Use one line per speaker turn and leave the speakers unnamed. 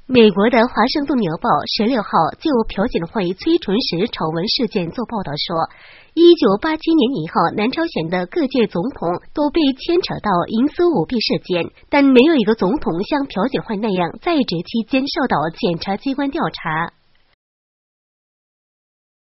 美国的《华盛顿邮报》16号就朴槿惠崔纯实丑闻事件做报道说，1987年以后，南朝鲜的各届总统都被牵扯到营私舞弊事件，但没有一个总统像朴槿惠那样在职期间受到检察机关调查。